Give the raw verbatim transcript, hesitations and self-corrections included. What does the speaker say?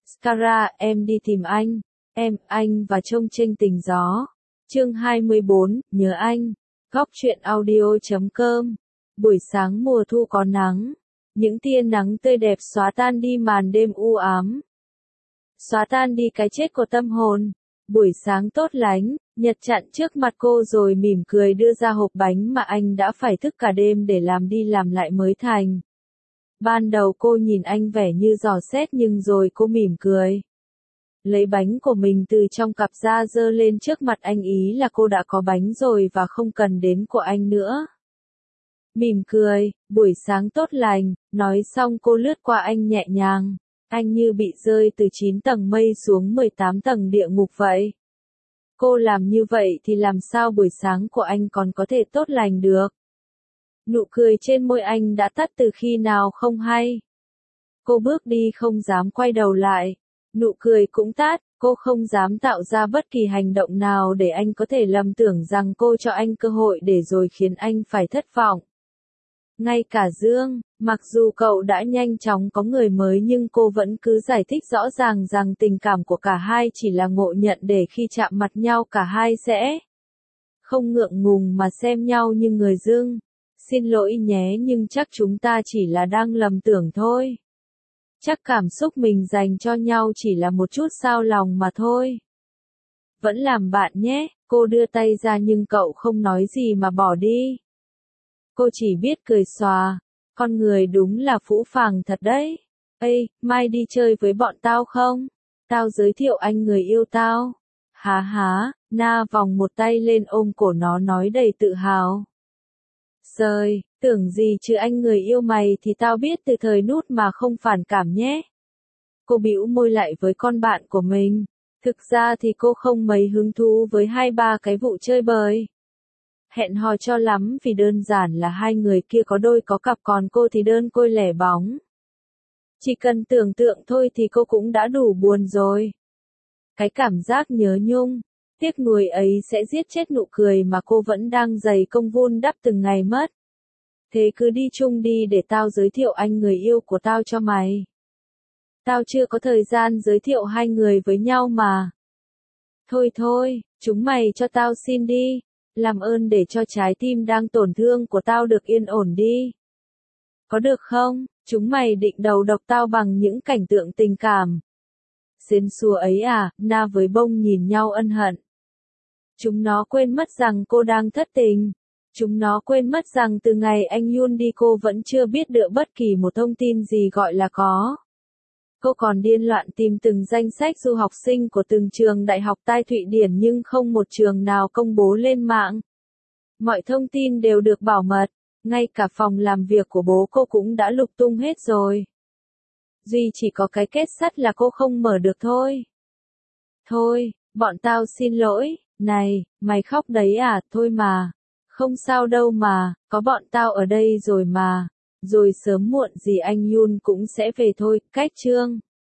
Scara, em đi tìm anh. Em, anh và trông chênh tình gió. Chương hai mươi bốn, nhớ anh. Góc truyện audio chấm com. Buổi sáng mùa thu có nắng. Những tia nắng tươi đẹp xóa tan đi màn đêm u ám. Xóa tan đi cái chết của tâm hồn. Buổi sáng tốt lành, Nhật chặn trước mặt cô rồi mỉm cười đưa ra hộp bánh mà anh đã phải thức cả đêm để làm đi làm lại mới thành. Ban đầu cô nhìn anh vẻ như dò xét nhưng rồi cô mỉm cười. Lấy bánh của mình từ trong cặp ra dơ lên trước mặt anh, ý là cô đã có bánh rồi và không cần đến của anh nữa. Mỉm cười, buổi sáng tốt lành, nói xong cô lướt qua anh nhẹ nhàng. Anh như bị rơi từ chín tầng mây xuống mười tám tầng địa ngục vậy. Cô làm như vậy thì làm sao buổi sáng của anh còn có thể tốt lành được. Nụ cười trên môi anh đã tắt từ khi nào không hay. Cô bước đi không dám quay đầu lại. Nụ cười cũng tắt, cô không dám tạo ra bất kỳ hành động nào để anh có thể lầm tưởng rằng cô cho anh cơ hội để rồi khiến anh phải thất vọng. Ngay cả Dương, mặc dù cậu đã nhanh chóng có người mới nhưng cô vẫn cứ giải thích rõ ràng rằng tình cảm của cả hai chỉ là ngộ nhận để khi chạm mặt nhau cả hai sẽ không ngượng ngùng mà xem nhau như người dưng. Xin lỗi nhé, nhưng chắc chúng ta chỉ là đang lầm tưởng thôi. Chắc cảm xúc mình dành cho nhau chỉ là một chút xao lòng mà thôi. Vẫn làm bạn nhé, cô đưa tay ra nhưng cậu không nói gì mà bỏ đi. Cô chỉ biết cười xòa, con người đúng là phũ phàng thật đấy. Ê, mai đi chơi với bọn tao không? Tao giới thiệu anh người yêu tao. Há há, Na vòng một tay lên ôm cổ nó nói đầy tự hào. Trời, tưởng gì chứ anh người yêu mày thì tao biết từ thời nút mà không phản cảm nhé. Cô bĩu môi lại với con bạn của mình. Thực ra thì cô không mấy hứng thú với hai ba cái vụ chơi bời. Hẹn hò cho lắm vì đơn giản là hai người kia có đôi có cặp còn cô thì đơn côi lẻ bóng. Chỉ cần tưởng tượng thôi thì cô cũng đã đủ buồn rồi. Cái cảm giác nhớ nhung, tiếc nuối ấy sẽ giết chết nụ cười mà cô vẫn đang dày công vun đắp từng ngày mất. Thế cứ đi chung đi để tao giới thiệu anh người yêu của tao cho mày. Tao chưa có thời gian giới thiệu hai người với nhau mà. Thôi thôi, chúng mày cho tao xin đi. Làm ơn để cho trái tim đang tổn thương của tao được yên ổn đi. Có được không? Chúng mày định đầu độc tao bằng những cảnh tượng tình cảm. Xến xúa ấy à, Na với Bông nhìn nhau ân hận. Chúng nó quên mất rằng cô đang thất tình. Chúng nó quên mất rằng từ ngày anh Yun đi cô vẫn chưa biết được bất kỳ một thông tin gì gọi là có. Cô còn điên loạn tìm từng danh sách du học sinh của từng trường đại học tại Thụy Điển nhưng không một trường nào công bố lên mạng. Mọi thông tin đều được bảo mật, ngay cả phòng làm việc của bố cô cũng đã lục tung hết rồi. Duy chỉ có cái kết sắt là cô không mở được thôi. Thôi, bọn tao xin lỗi, này, mày khóc đấy à, thôi mà. Không sao đâu mà, có bọn tao ở đây rồi mà. Rồi sớm muộn gì anh Yun cũng sẽ về thôi, cách chương.